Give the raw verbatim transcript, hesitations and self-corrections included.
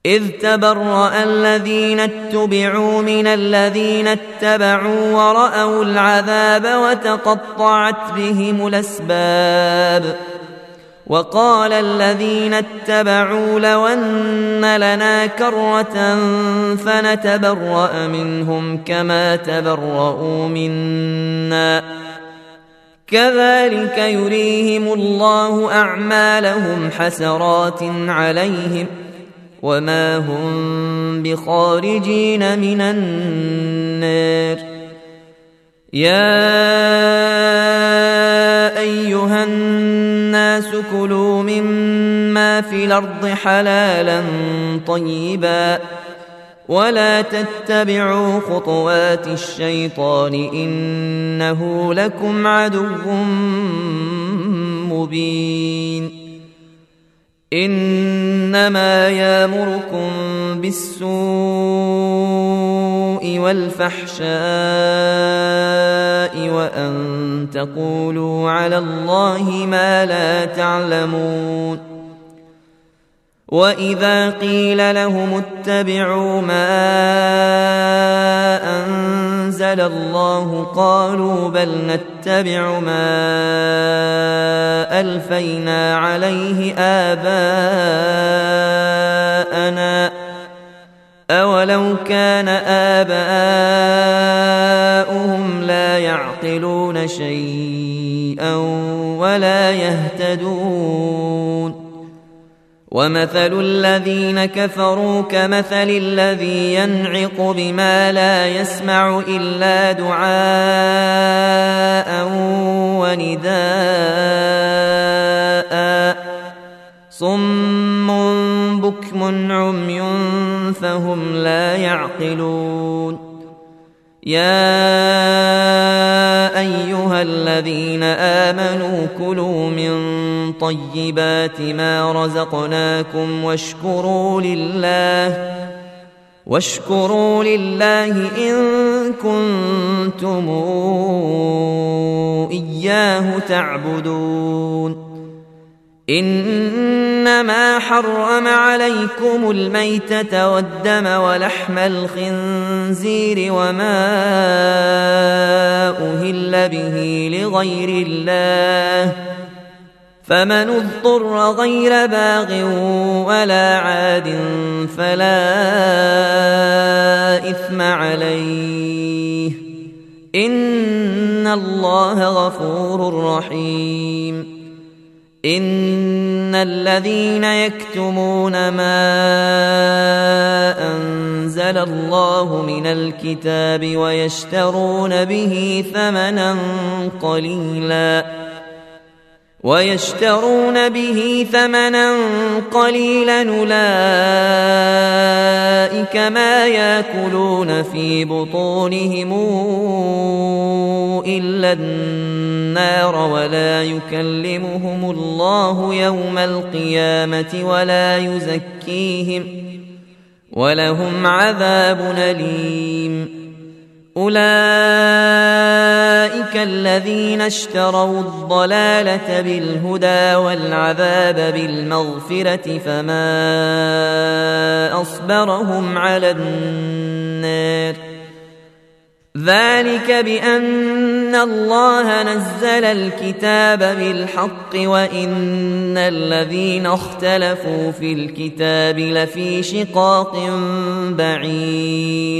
إذ تبرأ الذين اتبعوا من الذين اتبعوا ورأوا العذاب وتقطعت بهم الأسباب وقال الذين اتبعوا لو أن لنا كرة فنتبرأ منهم كما تبرؤوا منا كذلك يريهم الله أعمالهم حسرات عليهم وما هم بخارجين من النار يا أيها الناس كلوا مما في الأرض حلالا طيبا ولا تتبعوا خطوات الشيطان إنه لكم عدو مبين إنما يأمركم بالسوء والفحشاء وأن تقولوا على الله ما لا تعلمون وإذا قيل لهم اتبعوا ما أنزل الله قالوا بل نتبع ما ألفينا عليه آباءنا أولو كان آباؤهم لا يعقلون شيئا ولا يهتدون ومثل الذين كفروا كمثل الذي ينعق بما لا يسمع إلا دعاء ونداء صم بكم عمي فهم لا يعقلون يا أيها الذين آمنوا كلوا من طيبات ما رزقناكم واشكروا لله واشكروا لله إن كنتم إياه تعبدون إنما حرم عليكم الميتة والدم ولحم الخنزير وما أهل به لغير الله فمن اضطر غير باغ ولا عاد فلا إثم عليه إن الله غفور رحيم إن الذين يكتمون ما أنزل الله من الكتاب ويشترون به ثمنا قليلا ويشترون به ثمنا قليلا أولئك ما يأكلون في بطونهم إلا النار ولا يكلمهم الله يوم القيامة ولا يزكيهم ولهم عذاب أليم أولئك الذين اشتروا الضلالة بالهدى والعذاب بالمغفرة فما أصبرهم على النار ذلك بأن الله نزل الكتاب بالحق وإن الذين اختلفوا في الكتاب لفي شقاق بعيد